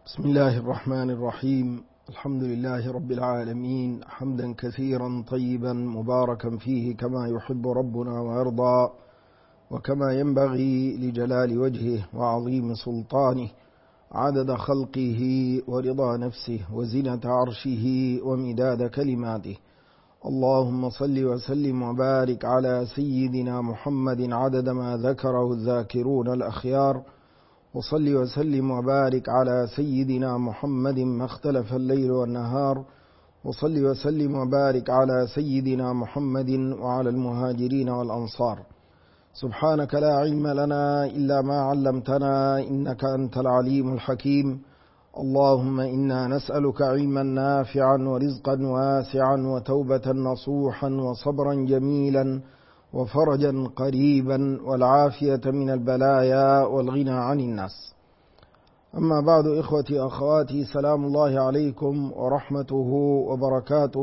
بسم الله الرحمن الرحيم. الحمد لله رب العالمين، حمدا كثيرا طيبا مباركا فيه كما يحب ربنا ويرضى، وكما ينبغي لجلال وجهه وعظيم سلطانه، عدد خلقه ورضا نفسه وزنة عرشه ومداد كلماته. اللهم صل وسلم وبارك على سيدنا محمد عدد ما ذكره الذاكرون الأخيار، وصل وسلم وبارك على سيدنا محمد ما اختلف الليل والنهار، وصل وسلم وبارك على سيدنا محمد وعلى المهاجرين والأنصار. سبحانك لا علم لنا إلا ما علمتنا إنك أنت العليم الحكيم. اللهم إنا نسألك علما نافعا ورزقا واسعا وتوبة نصوحا وصبرا جميلا وفرجا قريبا والعافية من البلايا والغنى عن الناس. أما بعد، إخوتي أخواتي، سلام الله عليكم ورحمته وبركاته.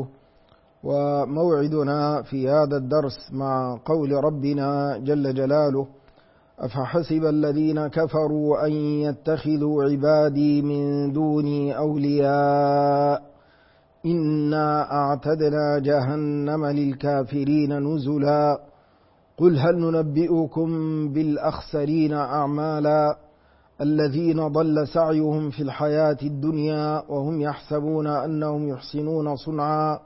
وموعدنا في هذا الدرس مع قول ربنا جل جلاله: أفحسب الذين كفروا أن يتخذوا عبادي من دوني أولياء إنا أعتدنا جهنم للكافرين نزلا قل هل ننبئكم بالأخسرين أعمالا الذين ضل سعيهم في الحياة الدنيا وهم يحسبون أنهم يحسنون صنعا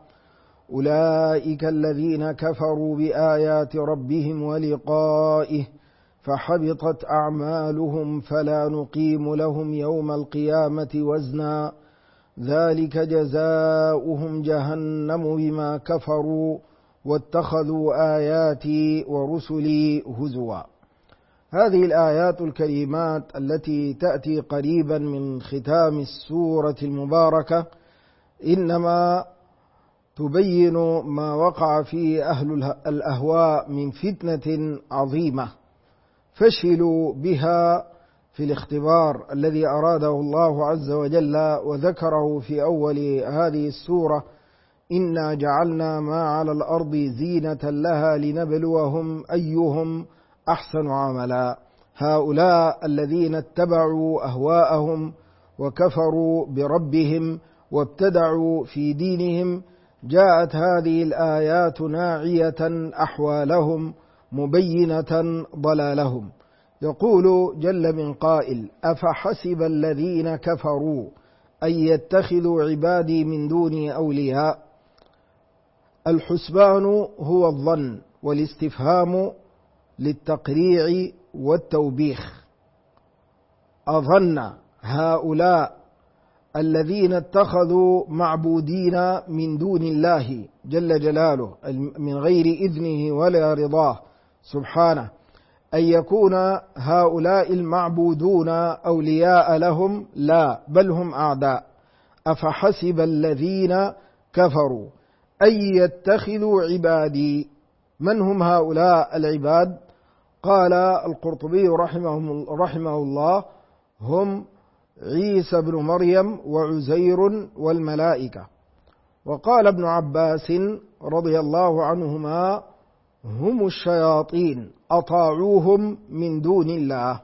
أولئك الذين كفروا بآيات ربهم ولقائه فحبطت أعمالهم فلا نقيم لهم يوم القيامة وزنا ذلك جزاؤهم جهنم بما كفروا واتخذوا آياتي ورسلي هزوا. هذه الآيات الكريمات التي تأتي قريبا من ختام السورة المباركة إنما تبين ما وقع فيه أهل الأهواء من فتنة عظيمة فشلوا بها في الاختبار الذي أراده الله عز وجل وذكره في أول هذه السورة: إنا جعلنا ما على الأرض زينة لها لنبلوهم أيهم أحسن عملا. هؤلاء الذين اتبعوا أهواءهم وكفروا بربهم وابتدعوا في دينهم، جاءت هذه الآيات ناعية أحوالهم مبينة ضلالهم. يقول جل من قائل: أفحسب الذين كفروا أن يتخذوا عبادي من دوني أولياء. الحسبان هو الظن، والاستفهام للتقريع والتوبيخ. أظن هؤلاء الذين اتخذوا معبودين من دون الله جل جلاله من غير إذنه ولا رضاه سبحانه أن يكون هؤلاء المعبودون أولياء لهم؟ لا، بل هم أعداء. أفحسب الذين كفروا أن يتخذوا عبادي. من هم هؤلاء العباد؟ قال القرطبي رحمه الله: هم عيسى بن مريم وعزير والملائكة. وقال ابن عباس رضي الله عنهما: هم الشياطين أطاعوهم من دون الله.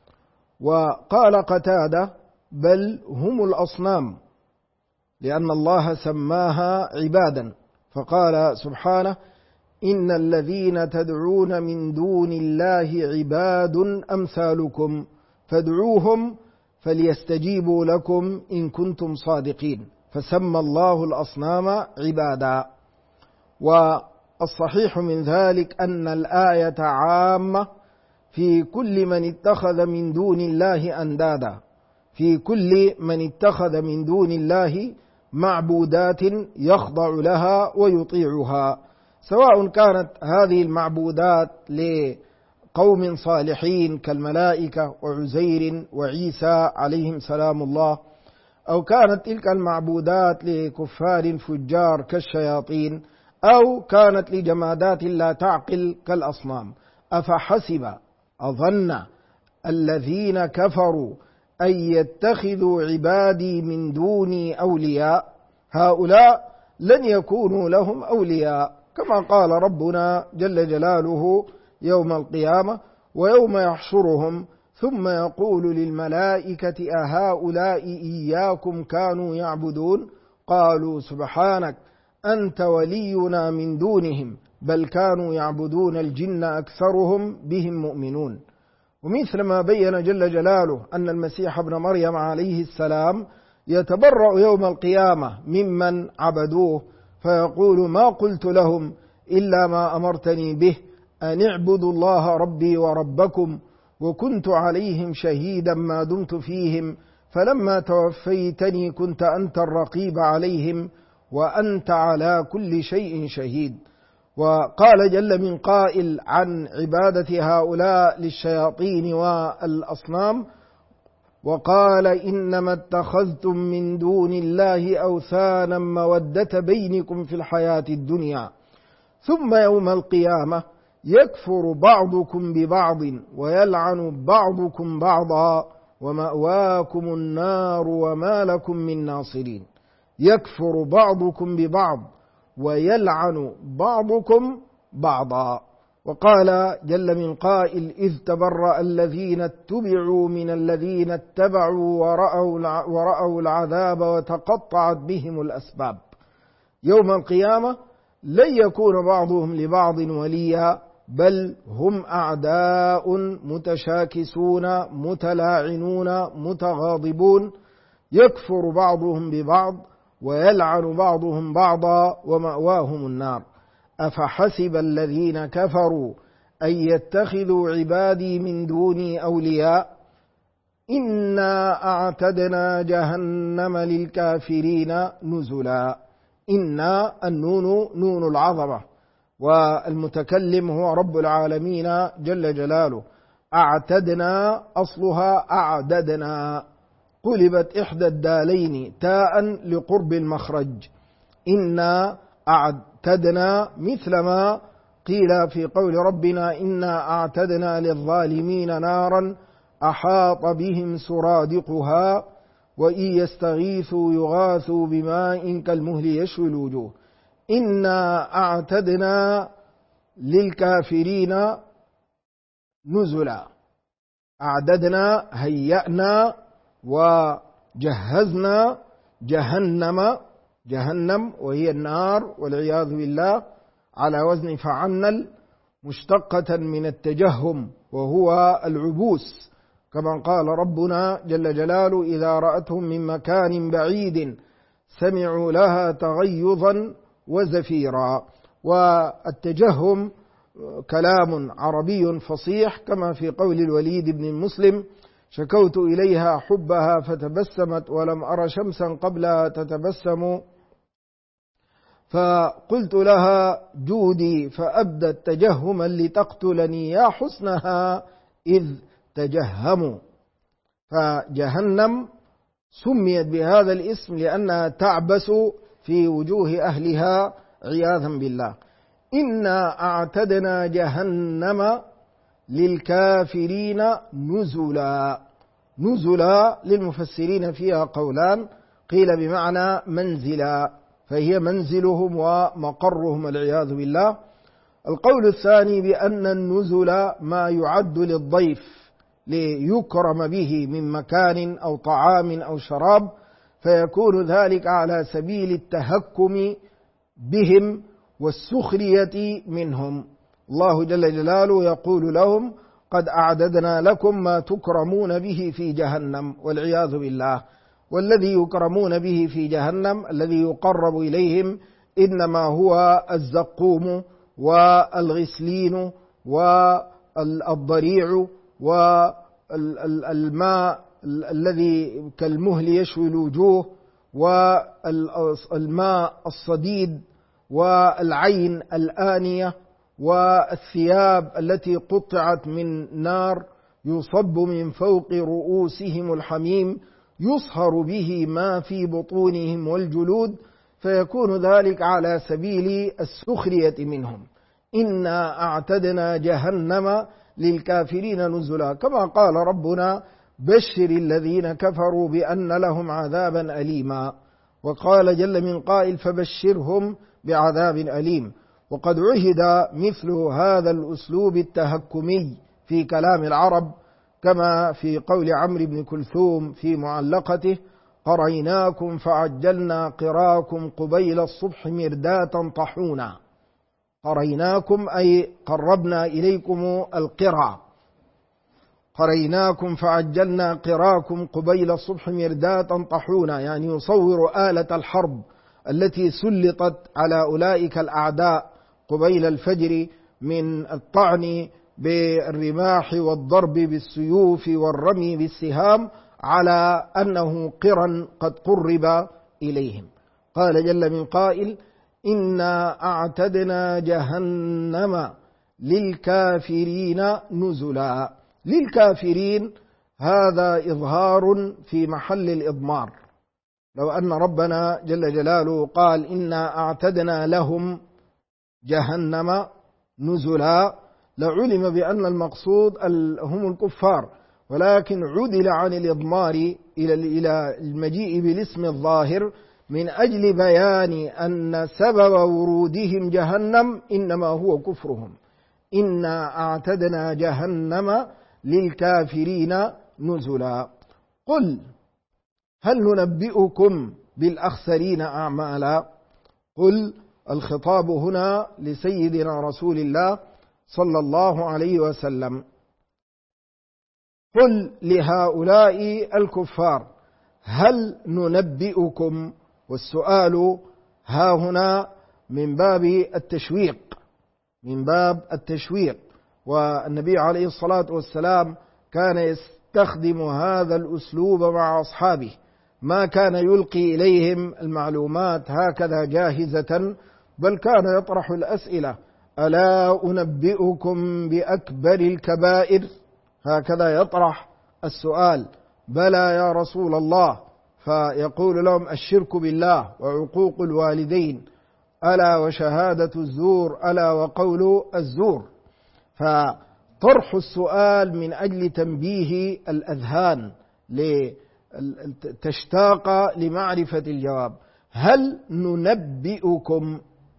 وقال قتادة: بل هم الأصنام، لأن الله سماها عبادا، فقال سبحانه: إن الذين تدعون من دون الله عباد أمثالكم فادعوهم فليستجيبوا لكم إن كنتم صادقين. فسمى الله الأصنام عبادا. والصحيح من ذلك أن الآية عامة في كل من اتخذ من دون الله أندادا، في كل من اتخذ من دون الله معبودات يخضع لها ويطيعها، سواء كانت هذه المعبودات لقوم صالحين كالملائكة وعزير وعيسى عليهم سلام الله، أو كانت تلك المعبودات لكفار فجار كالشياطين، أو كانت لجمادات لا تعقل كالأصنام. أفحسب أظن الذين كفروا أن يتخذوا عبادي من دوني أولياء. هؤلاء لن يكونوا لهم أولياء، كما قال ربنا جل جلاله يوم القيامة: ويوم يحشرهم ثم يقول للملائكة أهؤلاء إياكم كانوا يعبدون؟ قالوا سبحانك أنت ولينا من دونهم بل كانوا يعبدون الجن أكثرهم بهم مؤمنون. ومثل ما بين جل جلاله أن المسيح ابن مريم عليه السلام يتبرأ يوم القيامة ممن عبدوه، فيقول ما قلت لهم إلا ما أمرتني به أن اعبدوا الله ربي وربكم وكنت عليهم شهيدا ما دمت فيهم فلما توفيتني كنت أنت الرقيب عليهم وأنت على كل شيء شهيد. وقال جل من قائل عن عبادة هؤلاء للشياطين والأصنام وقال إنما اتخذتم من دون الله أوثانا مودة بينكم في الحياة الدنيا ثم يوم القيامة يكفر بعضكم ببعض ويلعن بعضكم بعضا ومأواكم النار وما لكم من ناصرين. يكفر بعضكم ببعض ويلعن بعضكم بعضا. وقال جل من قائل إذ تبرأ الذين اتبعوا من الذين اتبعوا ورأوا العذاب وتقطعت بهم الأسباب. يوم القيامة لن يكون بعضهم لبعض وليا بل هم أعداء متشاكسون متلاعنون متغاضبون يكفر بعضهم ببعض ويلعن بعضهم بعضا ومأواهم النار. أفحسب الذين كفروا أن يتخذوا عبادي من دوني أولياء إنا أعتدنا جهنم للكافرين نزلا. إنا النون نون العظمة والمتكلم هو رب العالمين جل جلاله. أعتدنا أصلها أعددنا قلبت إحدى الدالين تاء لقرب المخرج. إنا أعتدنا مثل ما قيل في قول ربنا إنا أعتدنا للظالمين نارا أحاط بهم سرادقها وإن يستغيثوا يغاثوا بماء كالمهل يشوي الوجوه. إنا أعتدنا للكافرين نزلا. أعددنا هيأنا وجهزنا جهنم وهي النار والعياذ بالله على وزن فعنل مشتقة من التجهم وهو العبوس كما قال ربنا جل جلاله إذا رأتهم من مكان بعيد سمعوا لها تغيظا وزفيرا. والتجهم كلام عربي فصيح كما في قول الوليد بن المسلم شكوت إليها حبها فتبسمت ولم أر شمسا قبلها تتبسم فقلت لها جودي فأبدت تجهما لتقتلني يا حسنها إذ تجهموا. فجهنم سميت بهذا الاسم لأنها تعبس في وجوه أهلها عياذا بالله. إنا أعتدنا جهنم للكافرين نزلا. نزلا للمفسرين فيها قولان قيل بمعنى منزلا فهي منزلهم ومقرهم العياذ بالله. القول الثاني بأن النزل ما يعد للضيف ليكرم به من مكان أو طعام أو شراب فيكون ذلك على سبيل التهكم بهم والسخرية منهم. الله جل جلاله يقول لهم قد أعددنا لكم ما تكرمون به في جهنم والعياذ بالله. والذي يكرمون به في جهنم الذي يقرب إليهم إنما هو الزقوم والغسلين والضريع والماء الذي كالمهل يشوي الوجوه والماء الصديد والعين الآنية والثياب التي قطعت من نار يصب من فوق رؤوسهم الحميم يصهر به ما في بطونهم والجلود فيكون ذلك على سبيل السخرية منهم. إنا أعتدنا جهنم للكافرين نزلا كما قال ربنا بشر الذين كفروا بأن لهم عذابا أليما. وقال جل من قائل فبشرهم بعذاب أليم. وقد عهد مثل هذا الأسلوب التهكمي في كلام العرب كما في قول عمرو بن كلثوم في معلقته: قريناكم فعجلنا قراكم قبيل الصبح مرداة طحونا. قريناكم أي قربنا إليكم القرى، قريناكم فعجلنا قراكم قبيل الصبح مرداة طحونا، يعني يصور آلة الحرب التي سلطت على أولئك الأعداء قبيل الفجر من الطعن بالرماح والضرب بالسيوف والرمي بالسهام على أنه قرى قد قرب إليهم. قال جل من قائل: إنا أعتدنا جهنم للكافرين نزلا. للكافرين هذا إظهار في محل الإضمار. لو أن ربنا جل جلاله قال: إنا أعتدنا لهم جهنم نزلا، لعلم بأن المقصود هم الكفار، ولكن عدل عن الإضمار إلى المجيء بالاسم الظاهر من أجل بيان أن سبب ورودهم جهنم إنما هو كفرهم. إنا أعتدنا جهنم للكافرين نزلا. قل هل ننبئكم بالأخسرين أعمالا؟ قل الخطاب هنا لسيدنا رسول الله صلى الله عليه وسلم. قل لهؤلاء الكفار هل ننبئكم، والسؤال ها هنا من باب التشويق، من باب التشويق. والنبي عليه الصلاة والسلام كان يستخدم هذا الأسلوب مع أصحابه، ما كان يلقي إليهم المعلومات هكذا جاهزة، بل كان يطرح الأسئلة: ألا أنبئكم بأكبر الكبائر؟ هكذا يطرح السؤال: بلى يا رسول الله. فيقول لهم: الشرك بالله وعقوق الوالدين، ألا وشهادة الزور، ألا وقول الزور. فطرح السؤال من أجل تنبيه الأذهان تشتاق لمعرفة الجواب. هل ننبئكم؟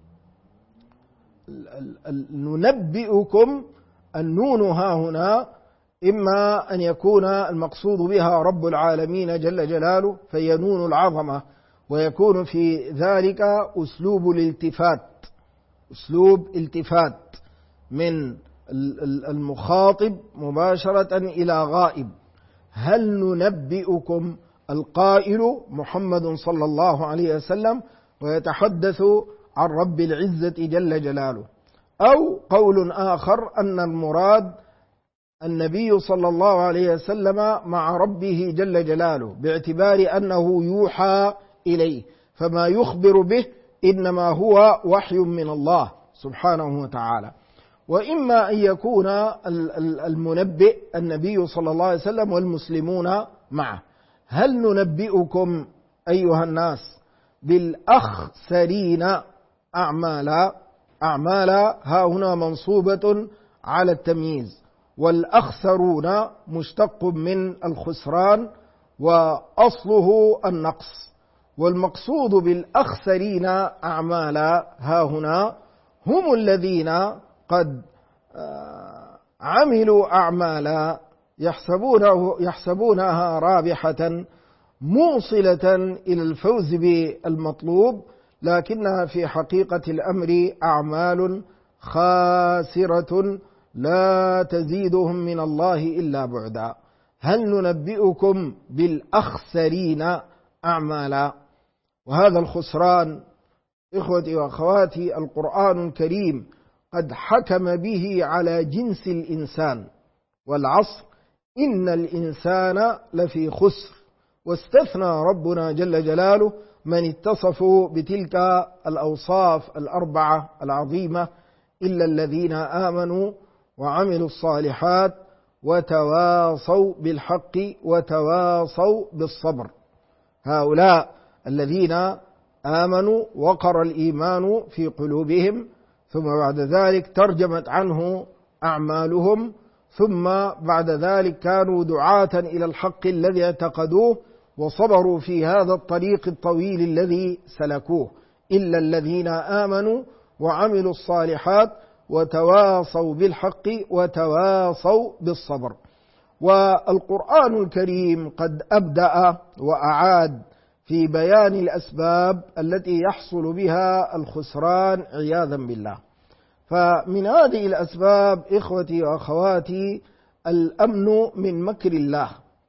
ننبئكم النون ها هنا إما أن يكون المقصود بها رب العالمين جل جلاله فهي نون العظمة، ويكون في ذلك أسلوب الالتفات، أسلوب التفات من المخاطب مباشرة إلى غائب. هل ننبئكم؟ القائل محمد صلى الله عليه وسلم ويتحدث عن رب العزة جل جلاله. أو قول آخر أن المراد النبي صلى الله عليه وسلم مع ربه جل جلاله، باعتبار أنه يوحى إليه، فما يخبر به إنما هو وحي من الله سبحانه وتعالى. وإما أن يكون المنبئ النبي صلى الله عليه وسلم والمسلمون معه. هل ننبئكم أيها الناس بالأخسرين أعمالا؟ أعمالا ها هنا منصوبة على التمييز، والأخسرون مشتق من الخسران وأصله النقص. والمقصود بالأخسرين أعمالا ها هنا هم الذين قد عملوا أعمالا يحسبونها رابحة موصلة إلى الفوز بالمطلوب، لكنها في حقيقة الأمر أعمال خاسرة لا تزيدهم من الله إلا بعدا. هل ننبئكم بالأخسرين أعمالا؟ وهذا الخسران إخوتي وأخواتي القرآن الكريم قد حكم به على جنس الإنسان، والعصر إن الإنسان لفي خسر، واستثنى ربنا جل جلاله من اتصفوا بتلك الأوصاف الأربعة العظيمة: إلا الذين آمنوا وعملوا الصالحات وتواصوا بالحق وتواصوا بالصبر. هؤلاء الذين آمنوا وقر الإيمان في قلوبهم، ثم بعد ذلك ترجمت عنه أعمالهم، ثم بعد ذلك كانوا دعاة إلى الحق الذي اعتقدوه وصبروا في هذا الطريق الطويل الذي سلكوه. إلا الذين آمنوا وعملوا الصالحات وتواصوا بالحق وتواصوا بالصبر. والقرآن الكريم قد أبدأ وأعاد في بيان الأسباب التي يحصل بها الخسران عياذا بالله. فمن هذه الأسباب إخوتي وأخواتي الأمن من مكر الله.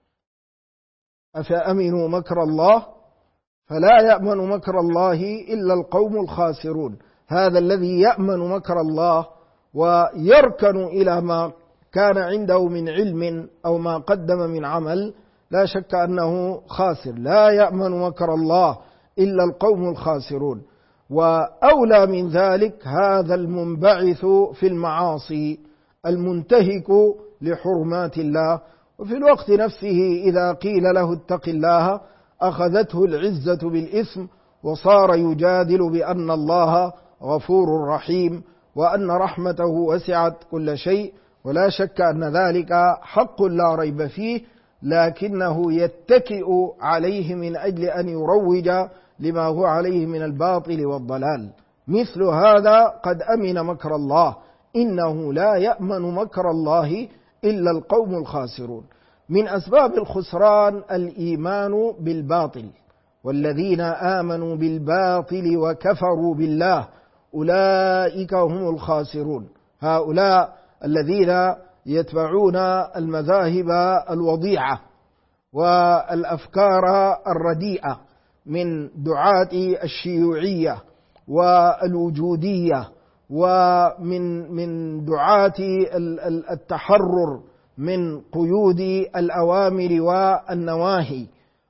أفأمنوا مكر الله؟ فلا يأمن مكر الله إلا القوم الخاسرون. هذا الذي يأمن مكر الله ويركن إلى ما كان عنده من علم أو ما قدم من عمل لا شك أنه خاسر. لا يأمن مكر الله إلا القوم الخاسرون. وأولى من ذلك هذا المنبعث في المعاصي المنتهك لحرمات الله، وفي الوقت نفسه إذا قيل له اتق الله أخذته العزة بالإثم وصار يجادل بأن الله غفور رحيم وأن رحمته وسعت كل شيء. ولا شك أن ذلك حق لا ريب فيه، لكنه يتكئ عليه من أجل أن يروج لما هو عليه من الباطل والضلال. مثل هذا قد أمن مكر الله. إنه لا يأمن مكر الله إلا القوم الخاسرون. من أسباب الخسران الإيمان بالباطل، والذين آمنوا بالباطل وكفروا بالله أولئك هم الخاسرون. هؤلاء الذين يتبعون المذاهب الوضيعة والأفكار الرديئة من دعاة الشيوعية والوجودية ومن دعاة التحرر من قيود الأوامر والنواهي،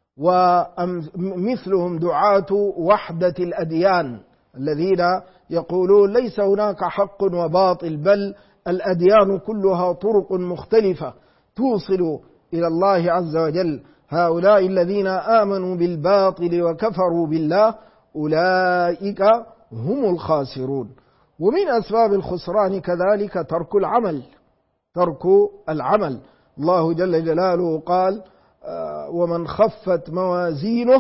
ومثلهم دعاة وحدة الأديان الذين يقولون ليس هناك حق وباطل، بل الأديان كلها طرق مختلفة توصل إلى الله عز وجل. هؤلاء الذين آمنوا بالباطل وكفروا بالله أولئك هم الخاسرون. ومن أسباب الخسران كذلك ترك العمل. الله جل جلاله قال ومن خفت موازينه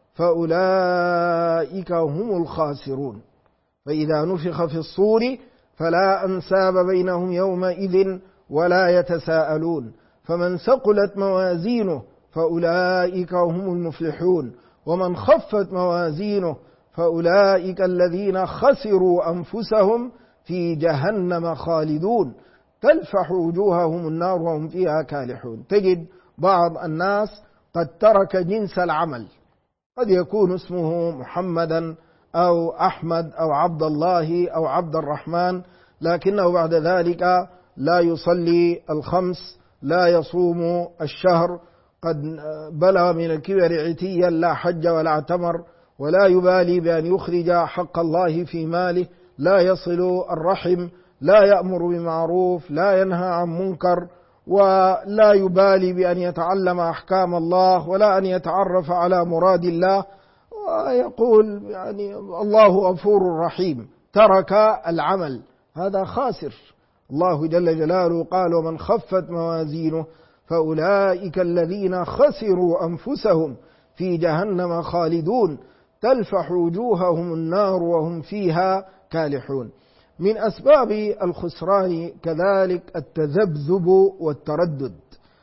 فأولئك هم الخاسرون. فإذا نفخ في الصور فلا أنساب بينهم يومئذ ولا يتساءلون. فمن ثقلت موازينه فأولئك هم المفلحون. ومن خفت موازينه فأولئك الذين خسروا أنفسهم في جهنم خالدون تلفح وجوههم النار وهم فيها كالحون. تجد بعض الناس قد ترك جنس العمل، قد يكون اسمه محمدا أو أحمد أو عبد الله أو عبد الرحمن، لكنه بعد ذلك لا يصلي الخمس، لا يصوم الشهر، قد بلغ من الكبر عتيا لا حج ولا اعتمر، ولا يبالي بأن يخرج حق الله في ماله، لا يصل الرحم، لا يأمر بمعروف، لا ينهى عن منكر، ولا يبالي بأن يتعلم أحكام الله ولا أن يتعرف على مراد الله، ويقول يعني الله غفور رحيم. ترك العمل، هذا خاسر. الله جل جلاله قال ومن خفت موازينه فأولئك الذين خسروا أنفسهم في جهنم خالدون تلفح وجوههم النار وهم فيها كالحون. من أسباب الخسران كذلك التذبذب والتردد،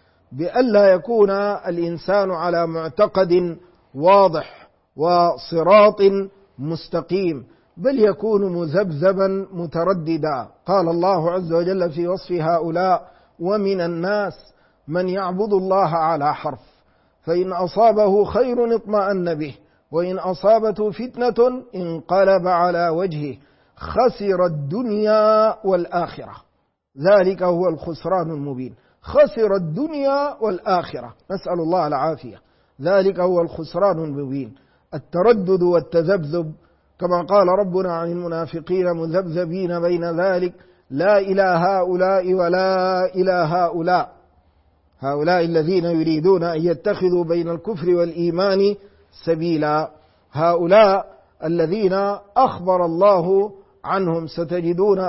بألا يكون الإنسان على معتقد واضح وصراط مستقيم، بل يكون مذبذبا مترددا. قال الله عز وجل في وصف هؤلاء ومن الناس من يعبد الله على حرف فإن أصابه خير اطمأن به وإن أصابته فتنة انقلب على وجهه خسر الدنيا والآخرة. ذلك هو الخسران المبين، خسر الدنيا والآخرة، نسأل الله العافية. ذلك هو الخسران المبين، التردد والتذبذب، كما قال ربنا عن المنافقين مذبذبين بين ذلك لا إلى هؤلاء ولا إلى هؤلاء. هؤلاء الذين يريدون أن يتخذوا بين الكفر والإيمان سبيلا، هؤلاء الذين أخبر الله عنهم ستجدون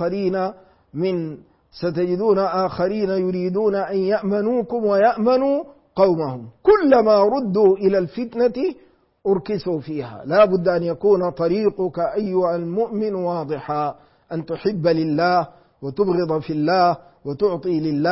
آخرين يريدون أن يأمنوكم ويأمنوا قومهم كلما ردوا إلى الفتنة أركسوا فيها. لا بد أن يكون طريقك أيها المؤمن واضحا، أن تحب لله وتبغض في الله وتعطي لله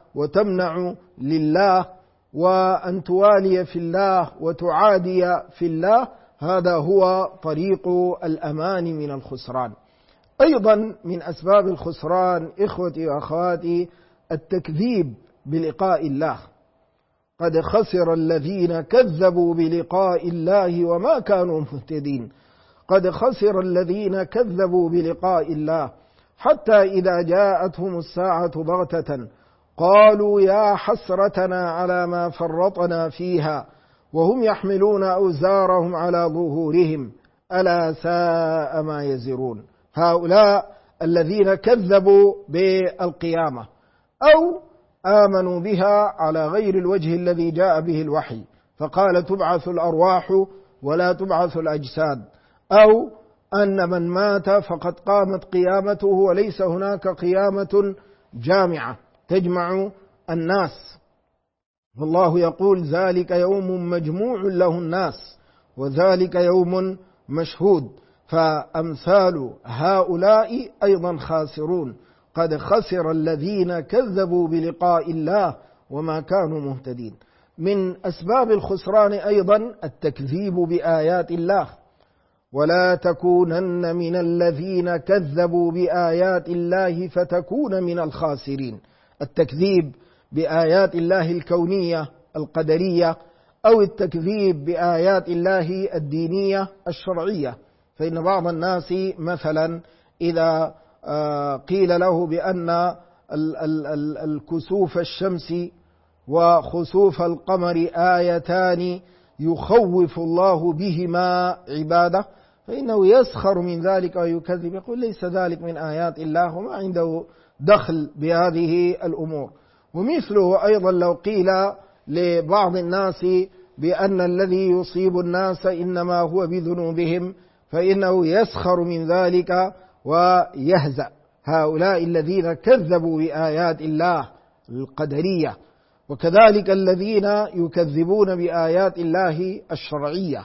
وتمنع لله، وأن توالي في الله وتعادي في الله، هذا هو طريق الأمان من الخسران. أيضا من أسباب الخسران إخوتي وأخواتي التكذيب بلقاء الله. قد خسر الذين كذبوا بلقاء الله وما كانوا مهتدين. قد خسر الذين كذبوا بلقاء الله حتى إذا جاءتهم الساعة بغتة قالوا يا حسرتنا على ما فرطنا فيها وهم يحملون أوزارهم على ظهورهم ألا ساء ما يزرون. هؤلاء الذين كذبوا بالقيامة أو آمنوا بها على غير الوجه الذي جاء به الوحي، فقال تبعث الأرواح ولا تبعث الأجساد، أو أن من مات فقد قامت قيامته وليس هناك قيامة جامعة تجمع الناس. والله يقول ذلك يوم مجموع له الناس وذلك يوم مشهود. فأمثال هؤلاء أيضا خاسرون. قد خسر الذين كذبوا بلقاء الله وما كانوا مهتدين. من أسباب الخسران أيضا التكذيب بآيات الله. ولا تكونن من الذين كذبوا بآيات الله فتكون من الخاسرين. التكذيب بآيات الله الكونية القدرية أو التكذيب بآيات الله الدينية الشرعية. فإن بعض الناس مثلا إذا قيل له بأن الكسوف الشمس وخسوف القمر آيتان يخوف الله بهما عباده فإنه يسخر من ذلك ويكذب، يقول ليس ذلك من آيات الله وما عنده دخل بهذه الأمور. ومثله أيضا لو قيل لبعض الناس بأن الذي يصيب الناس إنما هو بذنوبهم فإنه يسخر من ذلك ويهزأ. هؤلاء الذين كذبوا بآيات الله القدرية، وكذلك الذين يكذبون بآيات الله الشرعية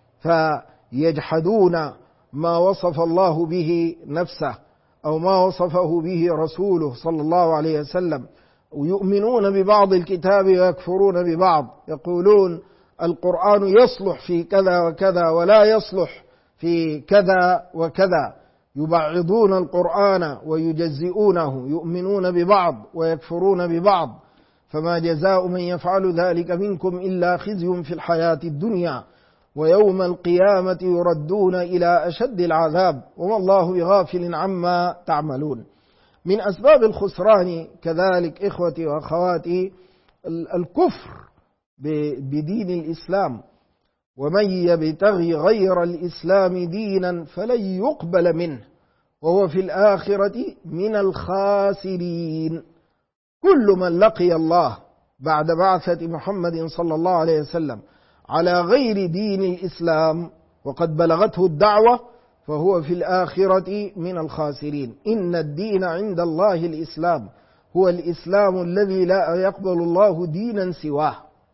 فيجحدون ما وصف الله به نفسه أو ما وصفه به رسوله صلى الله عليه وسلم، ويؤمنون ببعض الكتاب ويكفرون ببعض، يقولون القرآن يصلح في كذا وكذا ولا يصلح في كذا وكذا، يبعضون القرآن ويجزئونه، يؤمنون ببعض ويكفرون ببعض. فما جزاء من يفعل ذلك منكم إلا خزي في الحياة الدنيا ويوم القيامة يردون إلى أشد العذاب وما الله بغافل عما تعملون. من أسباب الخسران كذلك إخوتي وأخواتي الكفر بدين الإسلام. ومن يبتغي غير الإسلام دينا فلن يقبل منه وهو في الآخرة من الخاسرين. كل من لقي الله بعد بعثة محمد صلى الله عليه وسلم على غير دين الإسلام وقد بلغته الدعوة فهو في الآخرة من الخاسرين. إن الدين عند الله الإسلام، هو الإسلام الذي لا يقبل الله دينا سواه.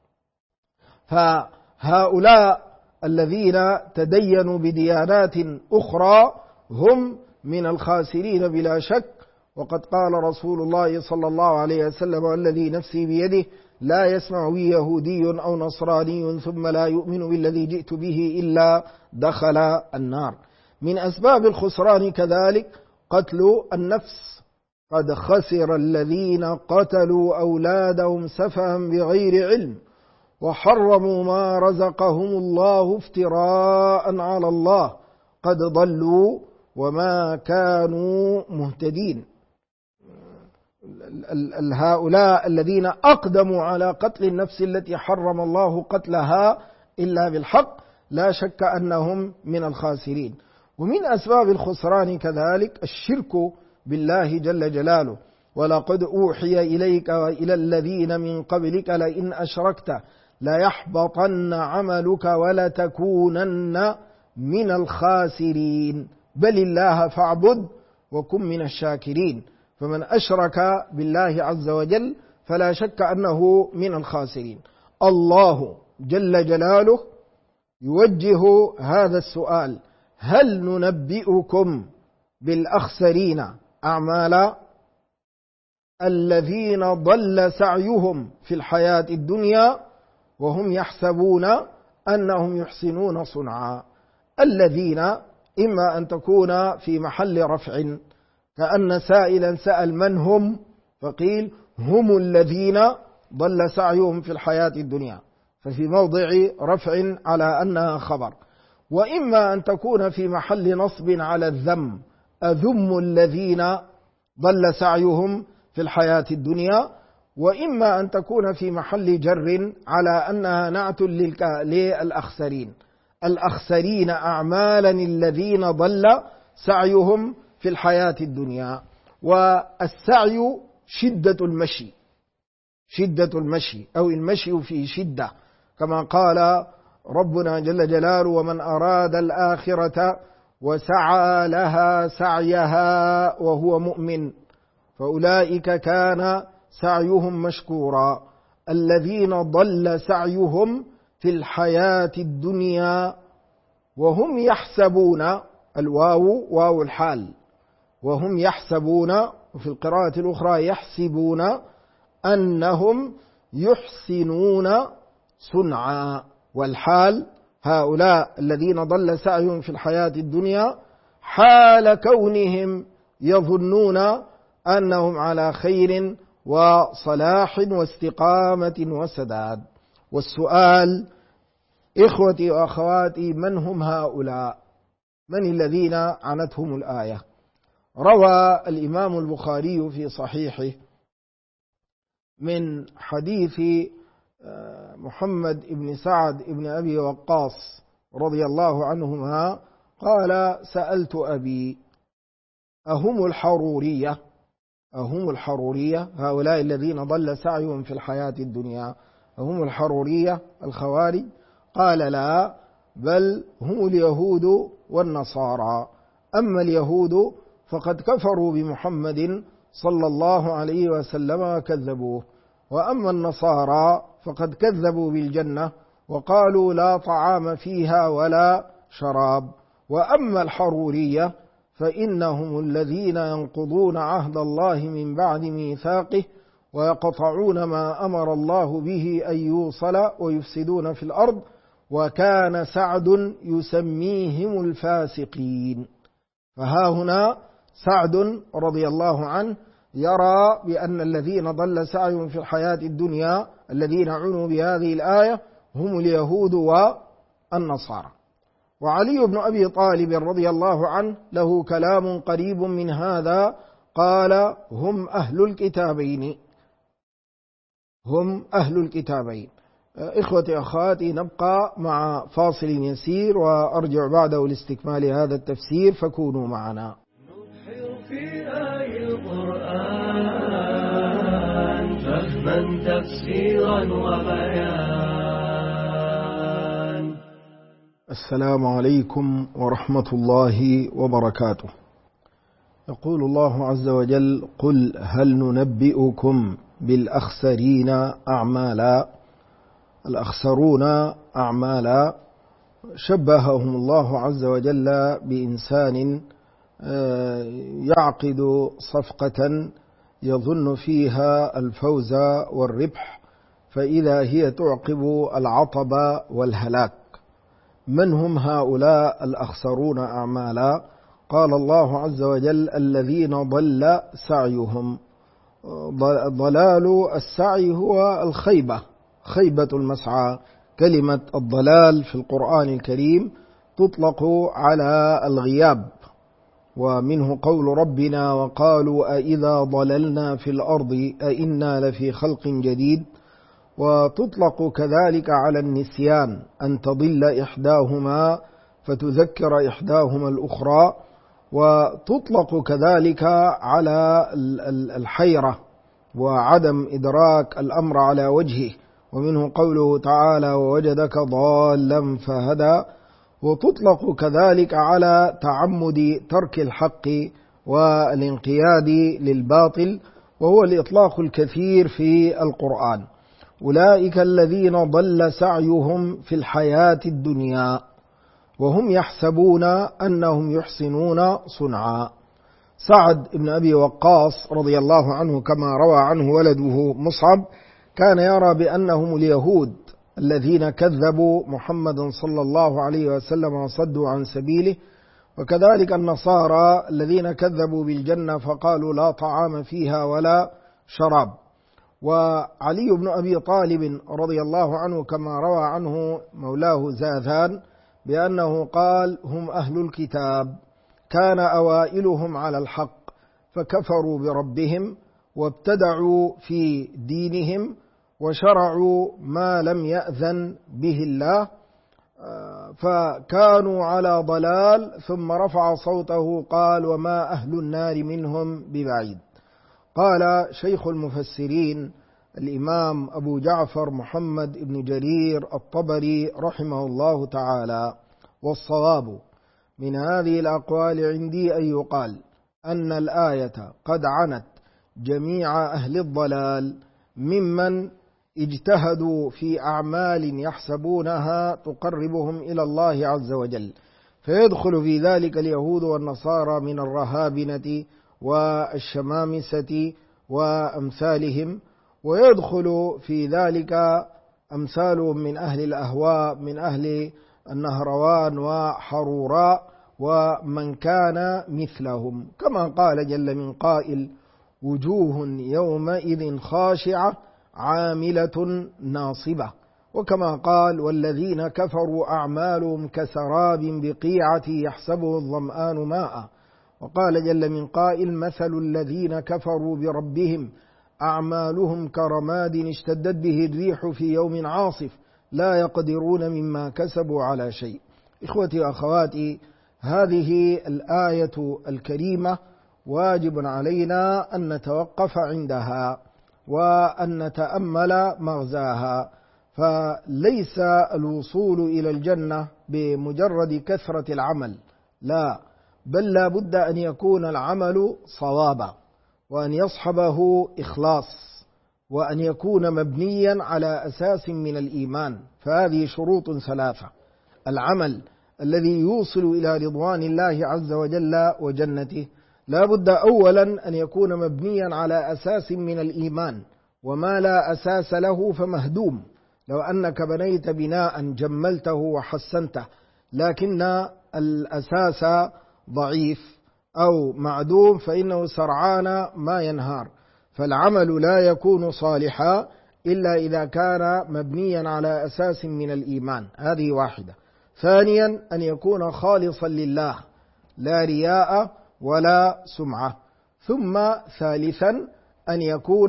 فهؤلاء الذين تدينوا بديانات أخرى هم من الخاسرين بلا شك. وقد قال رسول الله صلى الله عليه وسلم والذي نفسي بيده لا يسمع بي يهودي أو نصراني ثم لا يؤمن بالذي جئت به إلا دخل النار. من أسباب الخسران كذلك قتل النفس. قد خسر الذين قتلوا أولادهم سفها بغير علم وحرموا ما رزقهم الله افتراء على الله قد ضلوا وما كانوا مهتدين. هؤلاء الذين أقدموا على قتل النفس التي حرم الله قتلها إلا بالحق لا شك أنهم من الخاسرين. ومن أسباب الخسران كذلك الشرك بالله جل جلاله. ولقد أوحي إليك وإلى الذين من قبلك لئن أشركت ليحبطن عملك ولتكونن من الخاسرين بل الله فاعبد وكن من الشاكرين. فمن أشرك بالله عز وجل فلا شك أنه من الخاسرين. الله جل جلاله يوجه هذا السؤال: هل ننبئكم بالأخسرين أعمالا؟ الذين ضل سعيهم في الحياة الدنيا وهم يحسبون أنهم يحسنون صنعا. الذين إما أن تكون في محل رفع كأن سائلا سأل من هم، فقيل هم الذين ضل سعيهم في الحياة الدنيا، ففي موضع رفع على أنها خبر. وإما أن تكون في محل نصب على الذم، أذم الذين ضل سعيهم في الحياة الدنيا. وإما أن تكون في محل جر على أنها نعت للأخسرين، الأخسرين أعمالا الذين ضل سعيهم في الحياة الدنيا. والسعي شدة المشي أو المشي في شدة، كما قال ربنا جل جلاله ومن أراد الآخرة وسعى لها سعيها وهو مؤمن فأولئك كان سعيهم مشكورا. الذين ضل سعيهم في الحياة الدنيا وهم يحسبون، الواو واو الحال، وهم يحسبون، وفي القراءة الأخرى يحسبون أنهم يحسنون صنعا. والحال هؤلاء الذين ضل سعيهم في الحياة الدنيا حال كونهم يظنون أنهم على خير وصلاح واستقامة وسداد. والسؤال إخوتي وأخواتي، من هم هؤلاء؟ من الذين عنتهم الآية؟ روى الإمام البخاري في صحيحه من حديث محمد بن سعد بن أبي وقاص رضي الله عنهما قال سألت أبي أهم الحرورية هؤلاء الذين ضل سعيهم في الحياة الدنيا أهم الحرورية الخوارج؟ قال لا، بل هم اليهود والنصارى. أما اليهود فقد كفروا بمحمد صلى الله عليه وسلم وكذبوه، وأما النصارى فقد كذبوا بالجنة وقالوا لا طعام فيها ولا شراب. وأما الحرورية فإنهم الذين ينقضون عهد الله من بعد ميثاقه ويقطعون ما أمر الله به أن يوصل ويفسدون في الأرض، وكان سعد يسميهم الفاسقين. فها هنا سعد رضي الله عنه يرى بأن الذين ضل سعيهم في الحياة الدنيا الذين عنوا بهذه الآية هم اليهود والنصارى. وعلي بن أبي طالب رضي الله عنه له كلام قريب من هذا، قال هم أهل الكتابين. إخوتي أخواتي، نبقى مع فاصل يسير وأرجع بعده لاستكمال هذا التفسير، فكونوا معنا. فهما تفسيرا وبيان. السلام عليكم ورحمة الله وبركاته. يقول الله عز وجل قل هل ننبئكم بالأخسرين أعمالا. الأخسرون أعمالا شبههم الله عز وجل بإنسان يعقد صفقة يظن فيها الفوز والربح، فإذا هي تعقب العطب والهلاك. من هم هؤلاء الأخسرون أعمالا؟ قال الله عز وجل الذين ضل سعيهم. ضلال السعي هو الخيبة، خيبة المسعى. كلمة الضلال في القرآن الكريم تطلق على الغياب، ومنه قول ربنا وقالوا أإذا ضللنا في الأرض أإنا لفي خلق جديد. وتطلق كذلك على النسيان، أن تضل إحداهما فتذكر إحداهما الأخرى. وتطلق كذلك على الحيرة وعدم إدراك الأمر على وجهه، ومنه قوله تعالى ووجدك ضالا فهدى. وتطلق كذلك على تعمد ترك الحق والانقياد للباطل، وهو الإطلاق الكثير في القرآن. أولئك الذين ضل سعيهم في الحياة الدنيا وهم يحسبون أنهم يحسنون صنعا. سعد بن أبي وقاص رضي الله عنه كما روى عنه ولده مصعب كان يرى بأنهم اليهود الذين كذبوا محمدا صلى الله عليه وسلم وصدوا عن سبيله، وكذلك النصارى الذين كذبوا بالجنة فقالوا لا طعام فيها ولا شراب. وعلي بن أبي طالب رضي الله عنه كما روى عنه مولاه زاذان بأنه قال هم أهل الكتاب كان أوائلهم على الحق فكفروا بربهم وابتدعوا في دينهم وشرعوا ما لم يأذن به الله، فكانوا على ضلال، ثم رفع صوته قال وما أهل النار منهم ببعيد. قال شيخ المفسرين الإمام أبو جعفر محمد بن جرير الطبري رحمه الله تعالى: والصواب من هذه الأقوال عندي أن يقال أن الآية قد عنت جميع أهل الضلال ممن اجتهدوا في أعمال يحسبونها تقربهم إلى الله عز وجل، فيدخل في ذلك اليهود والنصارى من الرهابنة والشمامسة وأمثالهم، ويدخل في ذلك أمثالهم من أهل الأهواء من أهل النهروان وحروراء ومن كان مثلهم، كما قال جل من قائل: وجوه يومئذ خاشعة عاملة ناصبة، وكما قال: والذين كفروا أعمالهم كسراب بقيعة يحسبه الظمآن ماء، وقال جل من قائل: مثل الذين كفروا بربهم أعمالهم كرماد اشتدت به الريح في يوم عاصف لا يقدرون مما كسبوا على شيء. إخوتي وأخواتي، هذه الآية الكريمة واجب علينا أن نتوقف عندها وأن نتأمل مغزاها، فليس الوصول إلى الجنة بمجرد كثرة العمل، لا، بل لا بد أن يكون العمل صوابا، وأن يصحبه إخلاص، وأن يكون مبنيا على أساس من الإيمان. فهذه شروط ثلاثة: العمل الذي يوصل إلى رضوان الله عز وجل وجنته لا بد أولا أن يكون مبنيا على أساس من الإيمان، وما لا أساس له فمهدوم. لو أنك بنيت بناء جملته وحسنته لكن الأساس ضعيف أو معدوم فإنه سرعان ما ينهار. فالعمل لا يكون صالحا إلا إذا كان مبنيا على أساس من الإيمان، هذه واحدة. ثانيا أن يكون خالصا لله، لا رياء ولا سمعة. ثم ثالثا أن يكون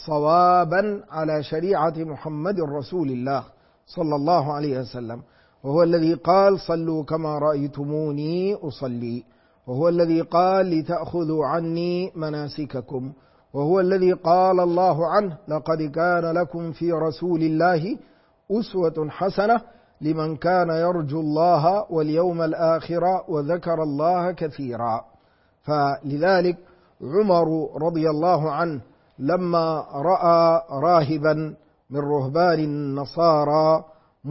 صوابا على شريعة محمد رسول الله صلى الله عليه وسلم، وهو الذي قال: صلوا كما رأيتموني أصلي، وهو الذي قال: لتأخذوا عني مناسككم، وهو الذي قال الله عنه: لقد كان لكم في رسول الله أسوة حسنة لمن كان يرجو الله واليوم الآخر وذكر الله كثيرا. فلذلك عمر رضي الله عنه لما رأى راهبا من رهبان النصارى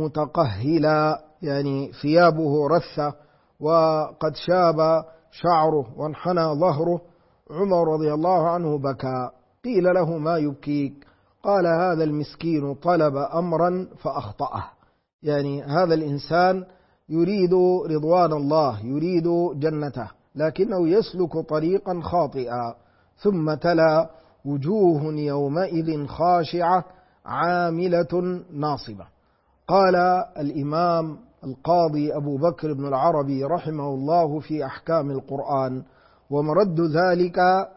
متقهلا، يعني ثيابه رثة وقد شاب شعره وانحنى ظهره، عمر رضي الله عنه بكى. قيل له: ما يبكيك؟ قال: هذا المسكين طلب أمرا فأخطأه، يعني هذا الإنسان يريد رضوان الله، يريد جنته، لكنه يسلك طريقا خاطئا. ثم تلا: وجوه يومئذ خاشعة عاملة ناصبة. قال الإمام القاضي أبو بكر بن العربي رحمه الله في أحكام القرآن: ومرد ذلك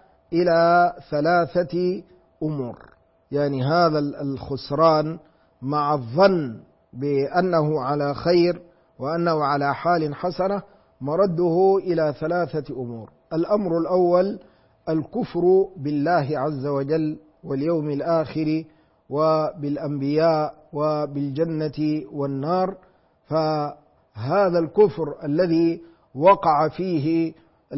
إلى ثلاثة أمور، يعني هذا الخسران مع الظن بأنه على خير وأنه على حال حسنة مرده إلى ثلاثة أمور. الأمر الأول الكفر بالله عز وجل واليوم الآخر وبالأنبياء وبالجنة والنار، فهذا الكفر الذي وقع فيه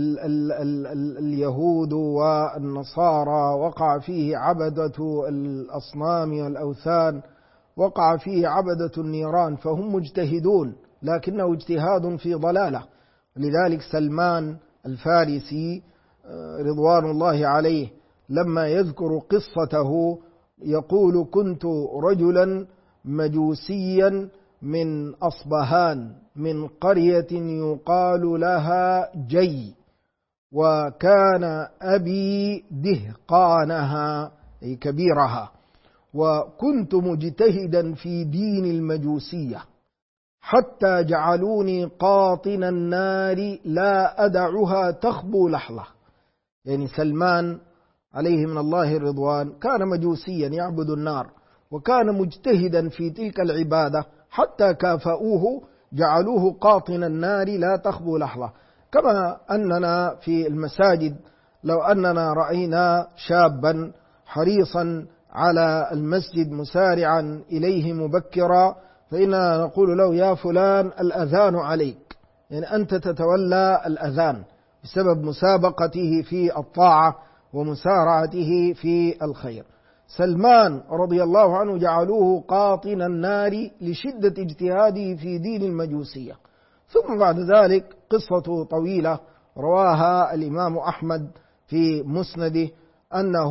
اليهود والنصارى، وقع فيه عبدة الأصنام والأوثان، وقع فيه عبدة النيران، فهم مجتهدون لكنه اجتهاد في ضلالة. لذلك سلمان الفارسي رضوان الله عليه لما يذكر قصته يقول: كنت رجلا مجوسيا من أصبهان من قرية يقال لها جي، وكان أبي دهقانها أي كبيرها، وكنت مجتهدا في دين المجوسية حتى جعلوني قاطن النار لا أدعها تخبو لحظة. يعني سلمان عليه من الله الرضوان كان مجوسيا يعبد النار، وكان مجتهدا في تلك العبادة حتى كافأوه جعلوه قاطن النار لا تخبو لحظة. كما أننا في المساجد لو أننا رأينا شابا حريصا على المسجد مسارعا إليه مبكرا فإننا نقول له: يا فلان الأذان عليك، يعني أنت تتولى الأذان بسبب مسابقته في الطاعة ومسارعته في الخير. سلمان رضي الله عنه جعلوه قاطن النار لشدة اجتهاده في دين المجوسية. ثم بعد ذلك قصة طويلة رواها الإمام أحمد في مسنده أنه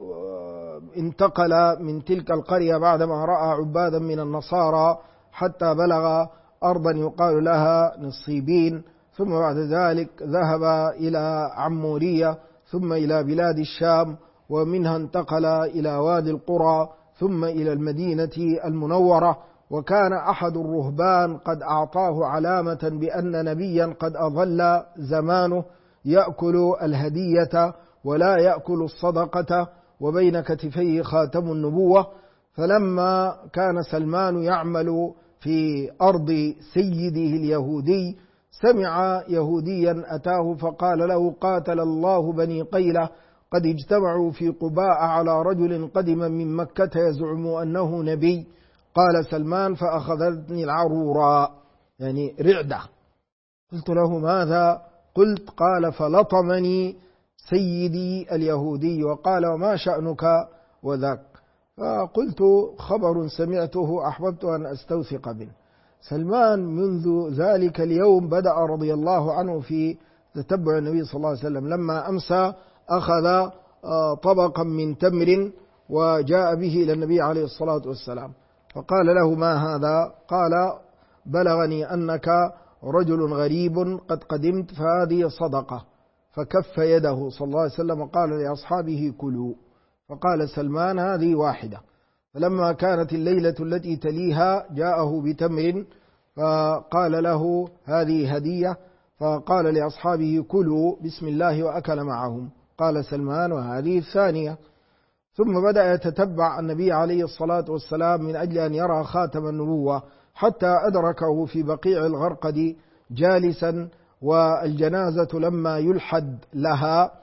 انتقل من تلك القرية بعدما رأى عبادا من النصارى حتى بلغ أرضا يقال لها نصيبين، ثم بعد ذلك ذهب إلى عمورية، ثم إلى بلاد الشام، ومنها انتقل إلى وادي القرى، ثم إلى المدينة المنورة. وكان أحد الرهبان قد أعطاه علامة بأن نبيا قد أظل زمانه يأكل الهدية ولا يأكل الصدقة، وبين كتفيه خاتم النبوة. فلما كان سلمان يعمل في أرض سيده اليهودي سمع يهوديا أتاه فقال له: قاتل الله بني قيلة، قد اجتمعوا في قباء على رجل قدم من مكة يزعم أنه نبي. قال سلمان: فأخذتني العروراء، يعني رعدة. قلت له: ماذا قلت؟ قال: فلطمني سيدي اليهودي وقال: وما شأنك وذاك؟ فقلت: خبر سمعته أحببت أن أستوثق به. سلمان منذ ذلك اليوم بدأ رضي الله عنه في تتبع النبي صلى الله عليه وسلم. لما أمسى أخذ طبقا من تمر وجاء به إلى النبي عليه الصلاة والسلام، فقال له: ما هذا؟ قال: بلغني أنك رجل غريب قد قدمت، فهذه صدقة. فكف يده صلى الله عليه وسلم وقال لأصحابه: كلوا. فقال سلمان: هذه واحدة. فلما كانت الليلة التي تليها جاءه بتمر فقال له: هذه هدية. فقال لأصحابه: كلوا بسم الله، وأكل معهم. قال سلمان: وهذه الثانية. ثم بدأ يتتبع النبي عليه الصلاة والسلام من أجل أن يرى خاتم النبوة، حتى أدركه في بقيع الغرقد جالسا، والجنازة لما يلحد لها،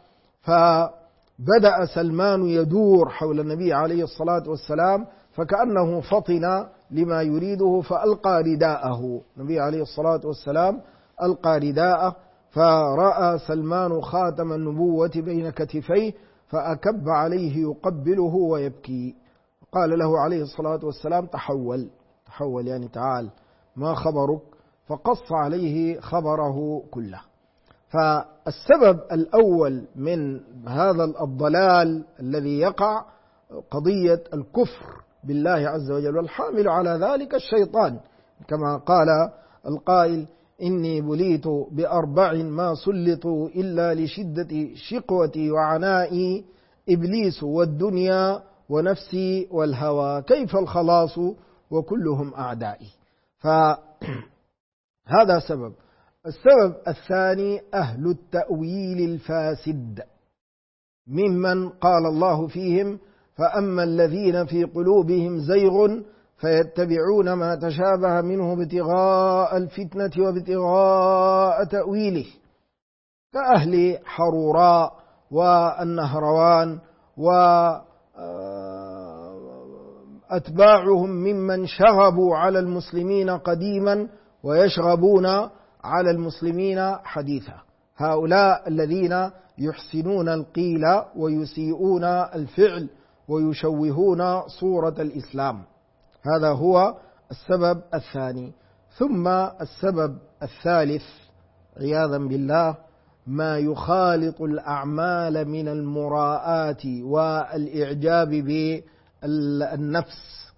فبدأ سلمان يدور حول النبي عليه الصلاة والسلام فكأنه فطن لما يريده، فألقى رداءه. النبي عليه الصلاة والسلام ألقى رداءه، فرأى سلمان خاتم النبوة بين كتفيه فأكب عليه يقبله ويبكي. قال له عليه الصلاة والسلام: تحول يعني تعال، ما خبرك؟ فقص عليه خبره كله. فالسبب الأول من هذا الضلال الذي يقع قضية الكفر بالله عز وجل، والحامل على ذلك الشيطان، كما قال القائل: إني بليت بأربع ما سلطوا إلا لشدة شقوتي وعنائي، إبليس والدنيا ونفسي والهوى، كيف الخلاص وكلهم أعدائي. فهذا سبب. السبب الثاني أهل التأويل الفاسد، ممن قال الله فيهم: فأما الذين في قلوبهم زيغ فيتبعون ما تشابه منه ابتغاء الفتنة وابتغاء تأويله، كأهل حروراء والنهروان وأتباعهم ممن شغبوا على المسلمين قديما ويشغبون على المسلمين حديثا. هؤلاء الذين يحسنون القيل ويسيئون الفعل ويشوهون صورة الإسلام. هذا هو السبب الثاني. ثم السبب الثالث عياذا بالله ما يخالط الأعمال من المراءات والإعجاب بالنفس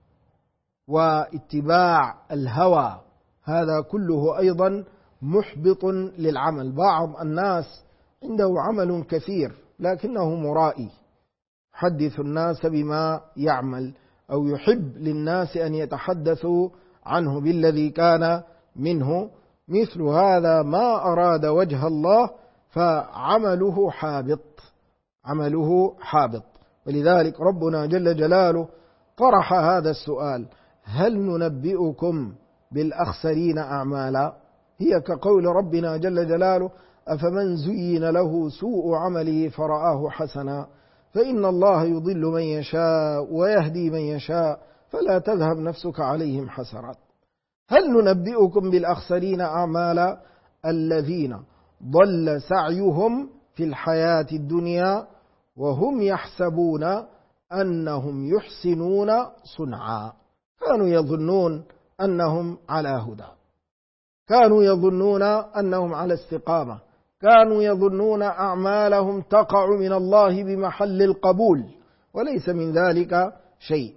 واتباع الهوى، هذا كله أيضا محبط للعمل. بعض الناس عنده عمل كثير لكنه مرائي، يحدث الناس بما يعمل أو يحب للناس أن يتحدثوا عنه بالذي كان منه، مثل هذا ما أراد وجه الله فعمله حابط، عمله حابط. ولذلك ربنا جل جلاله طرح هذا السؤال: هل ننبئكم بالأخسرين أعمالا؟ هي كقول ربنا جل جلاله: أفمن زين له سوء عمله فرآه حسنا فإن الله يضل من يشاء ويهدي من يشاء فلا تذهب نفسك عليهم حسرات. هل ننبئكم بالأخسرين أعمالا؟ الذين ضل سعيهم في الحياة الدنيا وهم يحسبون أنهم يحسنون صنعا. كانوا يظنون أنهم على هدى، كانوا يظنون أنهم على استقامة، كانوا يظنون أعمالهم تقع من الله بمحل القبول، وليس من ذلك شيء.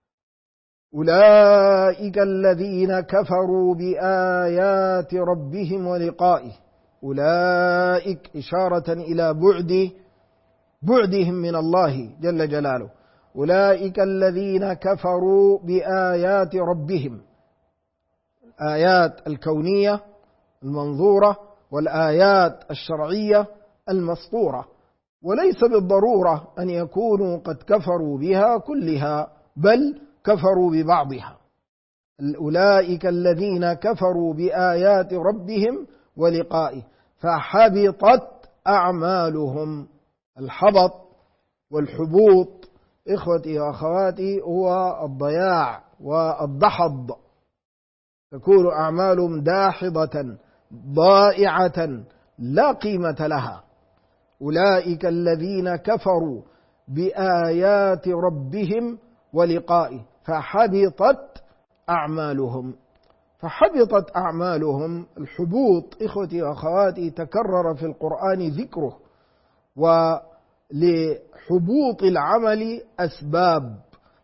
أولئك الذين كفروا بآيات ربهم ولقائه. أولئك إشارة إلى بعدهم من الله جل جلاله. أولئك الذين كفروا بآيات ربهم، الآيات الكونية المنظورة والآيات الشرعية المسطورة، وليس بالضرورة أن يكونوا قد كفروا بها كلها، بل كفروا ببعضها. أولئك الذين كفروا بآيات ربهم ولقائه فحبطت أعمالهم. الحبط والحبوط إخوتي وأخواتي هو الضياع والدحض، تكون أعمالهم داحضة ضائعة لا قيمة لها. أولئك الذين كفروا بآيات ربهم ولقائه فحبطت أعمالهم. فحبطت أعمالهم. الحبوط إخوتي وأخواتي تكرر في القرآن ذكره، ولحبوط العمل أسباب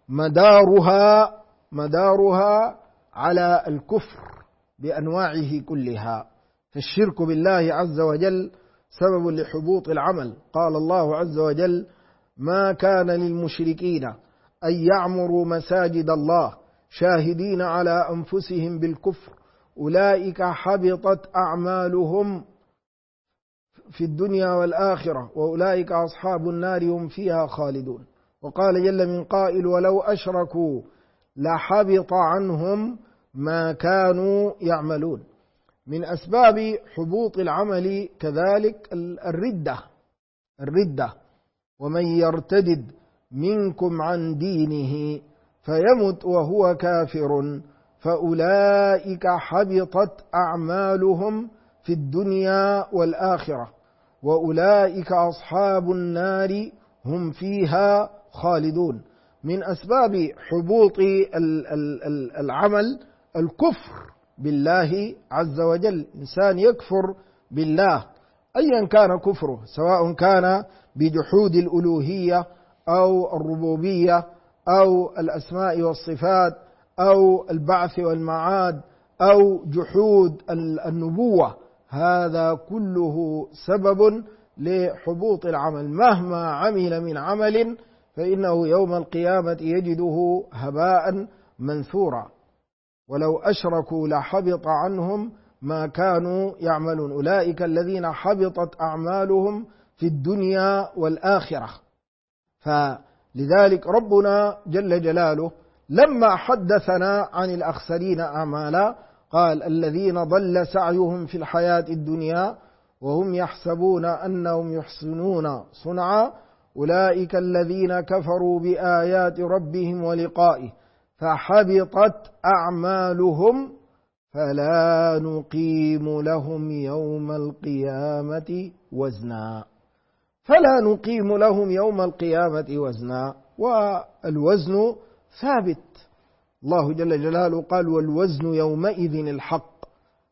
مدارها على الكفر بأنواعه كلها. فالشرك بالله عز وجل سبب لحبوط العمل. قال الله عز وجل: ما كان للمشركين أن يعمروا مساجد الله شاهدين على أنفسهم بالكفر أولئك حبطت أعمالهم في الدنيا والآخرة وأولئك أصحاب النار هم فيها خالدون. وقال جل من قائل: ولو أشركوا لحبط عنهم ما كانوا يعملون. من أسباب حبوط العمل كذلك الردة. ومن يرتدد منكم عن دينه فيمت وهو كافر فأولئك حبطت أعمالهم في الدنيا والآخرة وأولئك أصحاب النار هم فيها خالدون. من أسباب حبوط العمل الكفر بالله عز وجل. إنسان يكفر بالله أيا كان كفره، سواء كان بجحود الألوهية أو الربوبية أو الأسماء والصفات أو البعث والمعاد أو جحود النبوة، هذا كله سبب لحبوط العمل. مهما عمل من عمل فإنه يوم القيامة يجده هباء منثورا. ولو أشركوا لحبط عنهم ما كانوا يعملون. أولئك الذين حبطت أعمالهم في الدنيا والآخرة. فلذلك ربنا جل جلاله لما حدثنا عن الأخسرين أعمالا قال: الذين ضل سعيهم في الحياة الدنيا وهم يحسبون أنهم يحسنون صنعا أولئك الذين كفروا بآيات ربهم ولقائه فحبطت أعمالهم فلا نقيم لهم يوم القيامة وزنا. فلا نقيم لهم يوم القيامة وزنا. والوزن ثابت. الله جل جلاله قال: والوزن يومئذ الحق.